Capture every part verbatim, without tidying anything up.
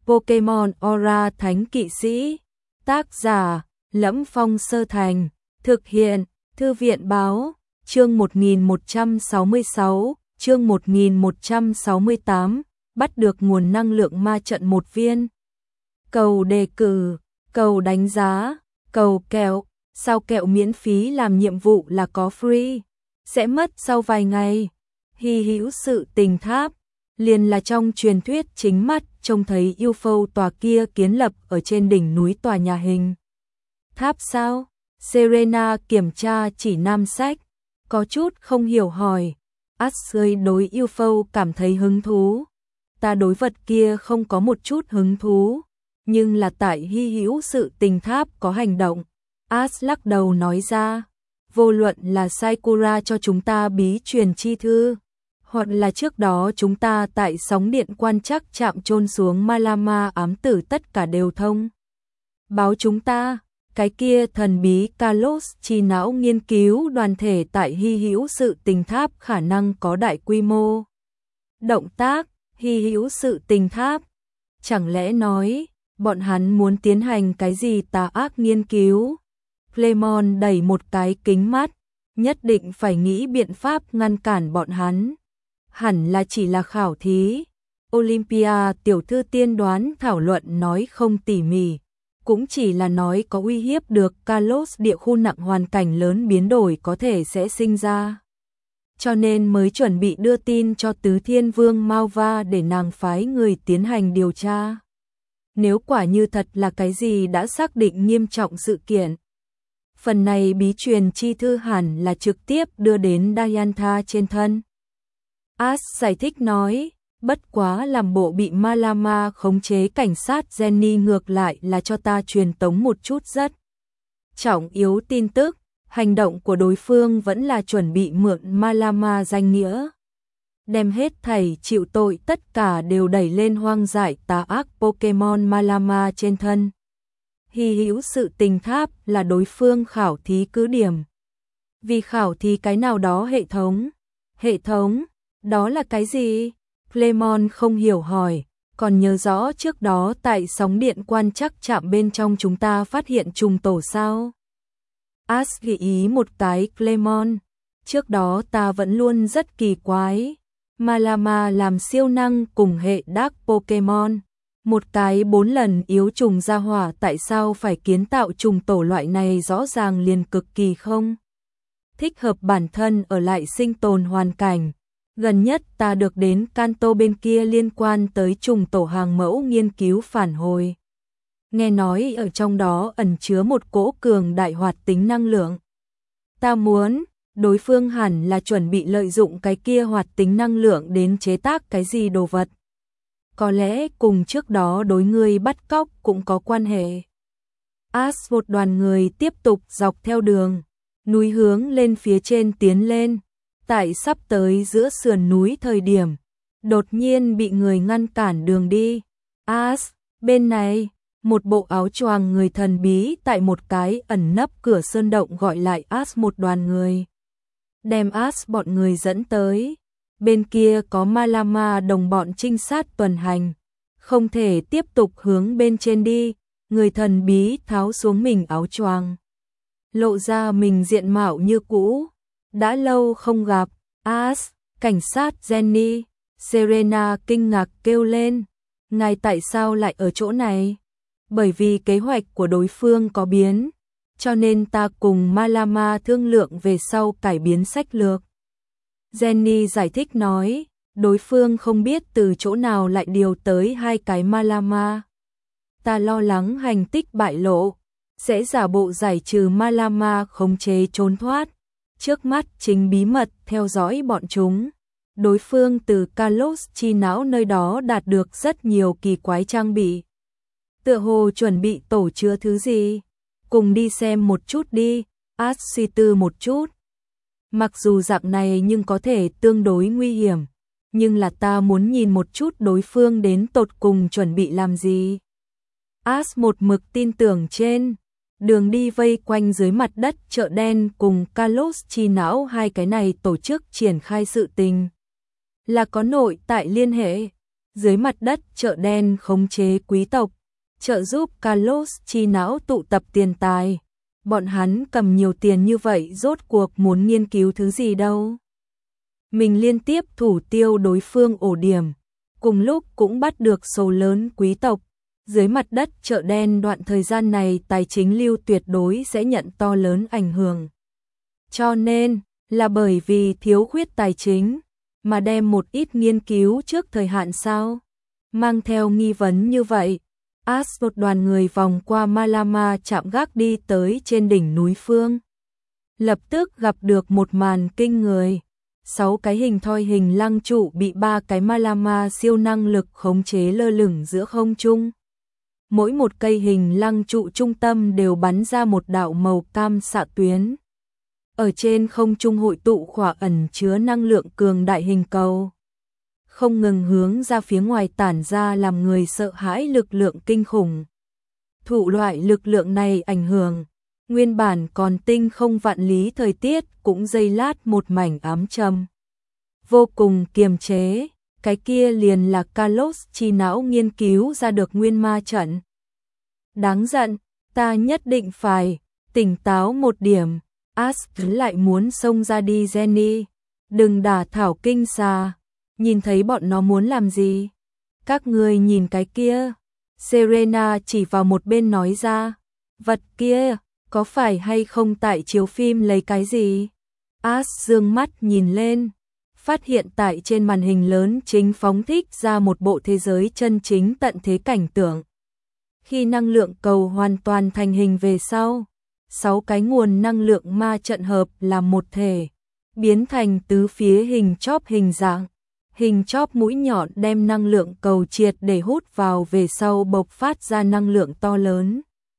Pokemon Aura Thánh Kỵ Sĩ. Tác giả: Lẫm Phong Sơ Thành. Thực hiện: Thư viện Báo. Chương một nghìn một trăm sáu mươi sáu, chương một nghìn một trăm sáu mươi tám, bắt được nguồn năng lượng ma trận một viên. Cầu đề cử, cầu đánh giá, cầu kẹo, sao kẹo miễn phí làm nhiệm vụ là có free, sẽ mất sau vài ngày. Hy hữu sự tình tháp, liền là trong truyền thuyết chính mắt trông thấy u ép ô tòa kia kiến lập ở trên đỉnh núi tòa nhà hình tháp sao? Serena kiểm tra chỉ nam sách, có chút không hiểu hỏi. Ashley đối u ép ô cảm thấy hứng thú. Ta đối vật kia không có một chút hứng thú, nhưng là tại hy hữu sự tình tháp có hành động. Ash lắc đầu nói ra, vô luận là Sakura cho chúng ta bí truyền chi thư, hoặc là trước đó chúng ta tại sóng điện quan trắc chạm chôn xuống Malama ám tử, tất cả đều thông báo chúng ta. Cái kia thần bí Kalos chi não nghiên cứu đoàn thể tại hy hữu sự tình tháp khả năng có đại quy mô động tác. Hy hữu sự tình tháp, chẳng lẽ nói bọn hắn muốn tiến hành cái gì tà ác nghiên cứu? Clemon đẩy một cái kính mắt, nhất định phải nghĩ biện pháp ngăn cản bọn hắn. Hẳn là chỉ là khảo thí. Olympia tiểu thư tiên đoán thảo luận nói không tỉ mỉ, cũng chỉ là nói có uy hiếp được Kalos địa khu nặng hoàn cảnh lớn biến đổi có thể sẽ sinh ra. Cho nên mới chuẩn bị đưa tin cho Tứ Thiên Vương Malva để nàng phái người tiến hành điều tra. Nếu quả như thật là cái gì đã xác định nghiêm trọng sự kiện, phần này bí truyền chi thư hẳn là trực tiếp đưa đến Diantha trên thân. Ash giải thích nói, bất quá làm bộ bị Malama khống chế cảnh sát Jenny ngược lại là cho ta truyền tống một chút rất trọng yếu tin tức. Hành động của đối phương vẫn là chuẩn bị mượn Malama danh nghĩa, đem hết thảy chịu tội tất cả đều đẩy lên hoang dại tà ác Pokemon Malama trên thân. Hy hữu sự tình tháp là đối phương khảo thí cứ điểm. Vì khảo thí cái nào đó hệ thống. Hệ thống? Đó là cái gì? Clemon không hiểu hỏi, còn nhớ rõ trước đó tại sóng điện quan trắc chạm bên trong chúng ta phát hiện trùng tổ sao? Ash gợi ý một cái Clemon, trước đó ta vẫn luôn rất kỳ quái. Malama làm siêu năng cùng hệ Dark Pokemon, một cái bốn lần yếu trùng gia hỏa tại sao phải kiến tạo trùng tổ, loại này rõ ràng liền cực kỳ không thích hợp bản thân ở lại sinh tồn hoàn cảnh. Gần nhất ta được đến Kanto bên kia liên quan tới trùng tổ hàng mẫu nghiên cứu phản hồi. Nghe nói ở trong đó ẩn chứa một cỗ cường đại hoạt tính năng lượng. Ta muốn, đối phương hẳn là chuẩn bị lợi dụng cái kia hoạt tính năng lượng đến chế tác cái gì đồ vật. Có lẽ cùng trước đó đối ngươi bắt cóc cũng có quan hệ. Ash một đoàn người tiếp tục dọc theo đường núi hướng lên phía trên tiến lên. Tại sắp tới giữa sườn núi thời điểm, đột nhiên bị người ngăn cản đường đi. Ash, bên này. Một bộ áo choàng người thần bí tại một cái ẩn nấp cửa sơn động gọi lại Ash một đoàn người. Đem Ash bọn người dẫn tới. Bên kia có Malama đồng bọn trinh sát tuần hành. Không thể tiếp tục hướng bên trên đi. Người thần bí tháo xuống mình áo choàng, lộ ra mình diện mạo như cũ. Đã lâu không gặp. Ash, cảnh sát Jenny. Serena kinh ngạc kêu lên. Ngài tại sao lại ở chỗ này? Bởi vì kế hoạch của đối phương có biến, cho nên ta cùng Malama thương lượng về sau cải biến sách lược. Jenny giải thích nói, đối phương không biết từ chỗ nào lại điều tới hai cái Malama. Ta lo lắng hành tích bại lộ, sẽ giả bộ giải trừ Malama khống chế trốn thoát. Trước mắt chính bí mật theo dõi bọn chúng. Đối phương từ Kalos chi não nơi đó đạt được rất nhiều kỳ quái trang bị. Tựa hồ chuẩn bị tổ chứa thứ gì, cùng đi xem một chút đi. Ash suy tư một chút. Mặc dù dạng này nhưng có thể tương đối nguy hiểm, nhưng là ta muốn nhìn một chút đối phương đến tột cùng chuẩn bị làm gì. Ash một mực tin tưởng trên đường đi vây quanh dưới mặt đất chợ đen cùng Kalos chi não hai cái này tổ chức triển khai sự tình là có nội tại liên hệ. dưới mặt đất chợ đen khống chế quý tộc, trợ giúp Carlos chi não tụ tập tiền tài. Bọn hắn cầm nhiều tiền như vậy rốt cuộc muốn nghiên cứu thứ gì đâu. Mình liên tiếp thủ tiêu đối phương ổ điểm, cùng lúc cũng bắt được số lớn quý tộc. Dưới mặt đất chợ đen đoạn thời gian này tài chính lưu tuyệt đối sẽ nhận to lớn ảnh hưởng. Cho nên, là bởi vì thiếu khuyết tài chính, mà đem một ít nghiên cứu trước thời hạn sao? Mang theo nghi vấn như vậy, As một đoàn người vòng qua Malama chạm gác đi tới trên đỉnh núi phương. Lập tức gặp được một màn kinh người. Sáu cái hình thoi hình lăng trụ bị ba cái Malama siêu năng lực khống chế lơ lửng giữa không trung. Mỗi một cây hình lăng trụ trung tâm đều bắn ra một đạo màu cam xạ tuyến. Ở trên không trung hội tụ khỏa ẩn chứa năng lượng cường đại hình cầu, không ngừng hướng ra phía ngoài tản ra làm người sợ hãi lực lượng kinh khủng. Thụ loại lực lượng này ảnh hưởng, nguyên bản còn tinh không vạn lý thời tiết cũng giây lát một mảnh ám trầm. Vô cùng kiềm chế, cái kia liền là Carlos chi não nghiên cứu ra được nguyên ma trận. Đáng giận, ta nhất định phải tỉnh táo một điểm. As lại muốn xông ra đi Jenny, đừng đả thảo kinh xà, nhìn thấy bọn nó muốn làm gì? Các người nhìn cái kia. Serena chỉ vào một bên nói ra, vật kia, có phải hay không tại chiếu phim lấy cái gì? As dương mắt nhìn lên, phát hiện tại trên màn hình lớn chính phóng thích ra một bộ thế giới chân chính tận thế cảnh tượng. Khi năng lượng cầu hoàn toàn thành hình về sau, sáu cái nguồn năng lượng ma trận hợp làm một thể, biến thành tứ phía hình chóp hình dạng. Hình chóp mũi nhọn đem năng lượng cầu triệt để hút vào về sau bộc phát ra năng lượng to lớn.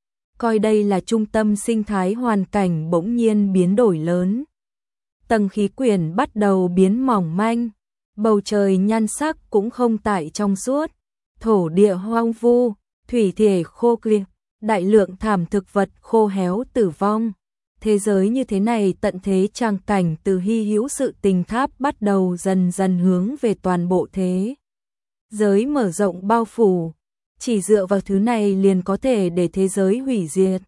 Coi đây là trung tâm sinh thái hoàn cảnh bỗng nhiên biến đổi lớn. Tầng khí quyển bắt đầu biến mỏng manh, bầu trời nhan sắc cũng không tại trong suốt, thổ địa hoang vu, thủy thể khô kiệt, đại lượng thảm thực vật khô héo tử vong. Thế giới như thế này tận thế tràng cảnh từ hy hữu sự tình tháp bắt đầu dần dần hướng về toàn bộ thế giới mở rộng bao phủ. Chỉ dựa vào thứ này liền có thể để thế giới hủy diệt.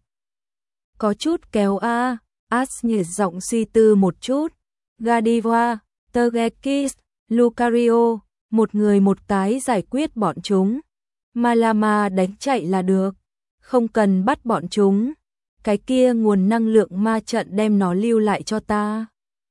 Có chút kéo a, As nhẹ giọng suy tư một chút. Godiva, Tergekis, Lucario, một người một cái giải quyết bọn chúng. Malama đánh chạy là được, không cần bắt bọn chúng. Cái kia nguồn năng lượng ma trận đem nó lưu lại cho ta.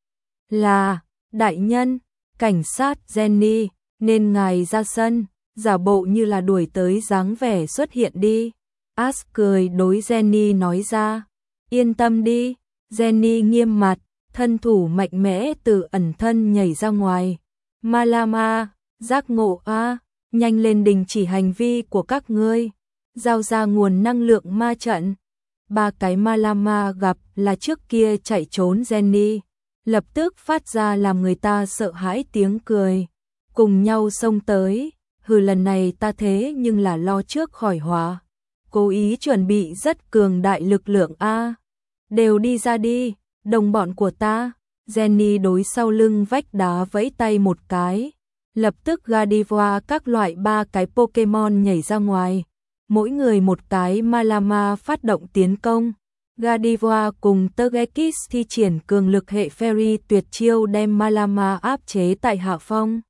Là, đại nhân, cảnh sát Jenny, nên ngài ra sân, giả bộ như là đuổi tới dáng vẻ xuất hiện đi. As cười đối Jenny nói ra, yên tâm đi. Jenny nghiêm mặt, thân thủ mạnh mẽ từ ẩn thân nhảy ra ngoài. Malama, giác ngộ a, nhanh lên đình chỉ hành vi của các ngươi, giao ra nguồn năng lượng ma trận. Ba cái Malama gặp là trước kia chạy trốn Jenny, lập tức phát ra làm người ta sợ hãi tiếng cười, cùng nhau xông tới. Hừ, lần này ta thế nhưng là lo trước khỏi họa, cố ý chuẩn bị rất cường đại lực lượng a. Đều đi ra đi, đồng bọn của ta. Jenny đối sau lưng vách đá vẫy tay một cái, lập tức Godiva các loại ba cái Pokemon nhảy ra ngoài. Mỗi người một cái Malama phát động tiến công. Godiva cùng Tergekis thi triển cường lực hệ Fairy tuyệt chiêu đem Malama áp chế tại hạ phong.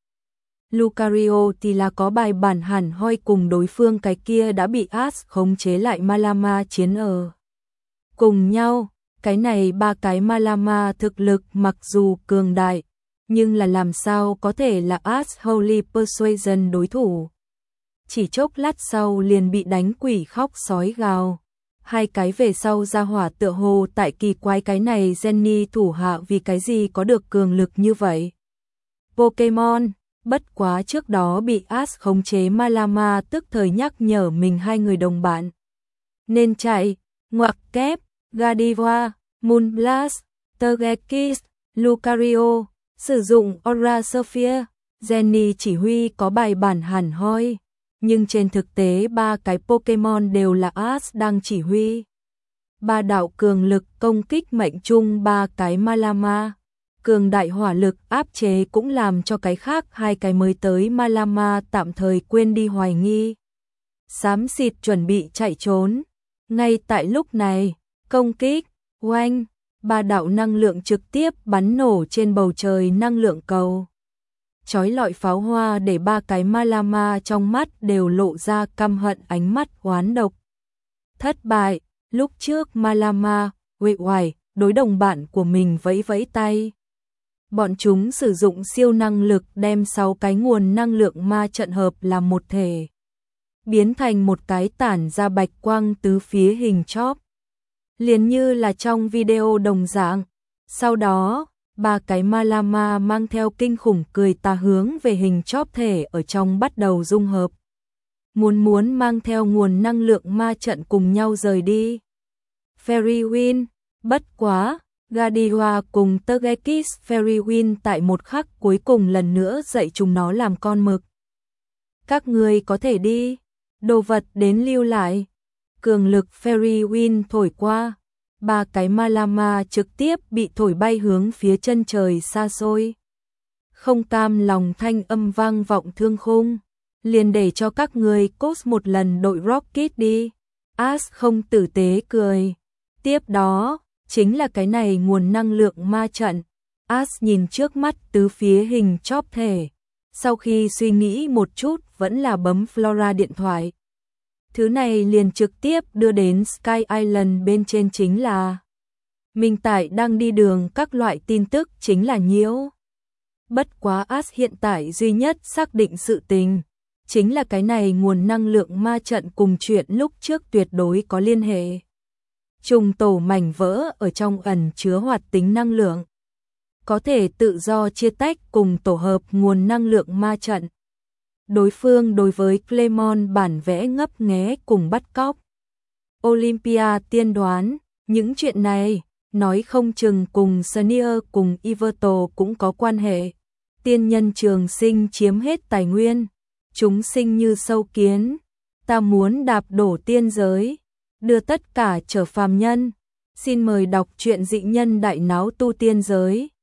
Lucario thì là có bài bản hẳn hoi cùng đối phương cái kia đã bị As khống chế lại Malama chiến ở cùng nhau. Cái này ba cái Malama thực lực mặc dù cường đại, nhưng là làm sao có thể là As Holy Persuasion đối thủ. Chỉ chốc lát sau liền bị đánh quỷ khóc sói gào. Hai cái về sau ra hỏa tựa hồ tại kỳ quái cái này Jenny thủ hạ vì cái gì có được cường lực như vậy. Pokemon, bất quá trước đó bị As khống chế Malama tức thời nhắc nhở mình hai người đồng bạn nên chạy. Ngoặc kép, Godiva, Moonblast, Tergekis, Lucario, sử dụng Aura Sphere. Jenny chỉ huy có bài bản hẳn hoi, nhưng trên thực tế ba cái Pokemon đều là As đang chỉ huy. Ba đạo cường lực công kích mệnh trung ba cái Malama. Cường đại hỏa lực áp chế cũng làm cho cái khác hai cái mới tới Malama tạm thời quên đi hoài nghi. Xám xịt chuẩn bị chạy trốn. Ngay tại lúc này, công kích, oanh, ba đạo năng lượng trực tiếp bắn nổ trên bầu trời năng lượng cầu. Chói lọi pháo hoa để ba cái Malama trong mắt đều lộ ra căm hận ánh mắt oán độc. Thất bại, lúc trước Malama, uể oải, đối đồng bạn của mình vẫy vẫy tay. Bọn chúng sử dụng siêu năng lực đem sáu cái nguồn năng lượng ma trận hợp làm một thể, biến thành một cái tản ra bạch quang tứ phía hình chóp. Liền như là trong video đồng dạng. Sau đó, ba cái Malama mang theo kinh khủng cười tà hướng về hình chóp thể ở trong bắt đầu dung hợp. Muốn muốn mang theo nguồn năng lượng ma trận cùng nhau rời đi. Fairy Win, bất quá, Gadiwa cùng Togekiss Fairy Win tại một khắc cuối cùng lần nữa dạy chúng nó làm con mực. Các người có thể đi, đồ vật đến lưu lại. Cường lực Fairy Win thổi qua, ba cái Malama trực tiếp bị thổi bay hướng phía chân trời xa xôi. Không cam lòng thanh âm vang vọng thương khung, liền để cho các người cos một lần đội Rocket đi. Ash không tử tế cười. Tiếp đó, chính là cái này nguồn năng lượng ma trận. Ash nhìn trước mắt tứ phía hình chóp thể. Sau khi suy nghĩ một chút vẫn là bấm Flora điện thoại. Thứ này liền trực tiếp đưa đến Sky Island bên trên chính là Minh tại đang đi đường, các loại tin tức chính là nhiễu. Bất quá Ash hiện tại duy nhất xác định sự tình, chính là cái này nguồn năng lượng ma trận cùng chuyện lúc trước tuyệt đối có liên hệ. Trùng tổ mảnh vỡ ở trong ẩn chứa hoạt tính năng lượng, có thể tự do chia tách cùng tổ hợp nguồn năng lượng ma trận. Đối phương đối với Clemon bản vẽ ngấp nghé cùng bắt cóc. Olympia tiên đoán, những chuyện này, nói không chừng cùng Sneer cùng Iverto cũng có quan hệ. Tiên nhân trường sinh chiếm hết tài nguyên, chúng sinh như sâu kiến, ta muốn đạp đổ tiên giới, đưa tất cả trở phàm nhân. Xin mời đọc truyện dị nhân đại náo tu tiên giới.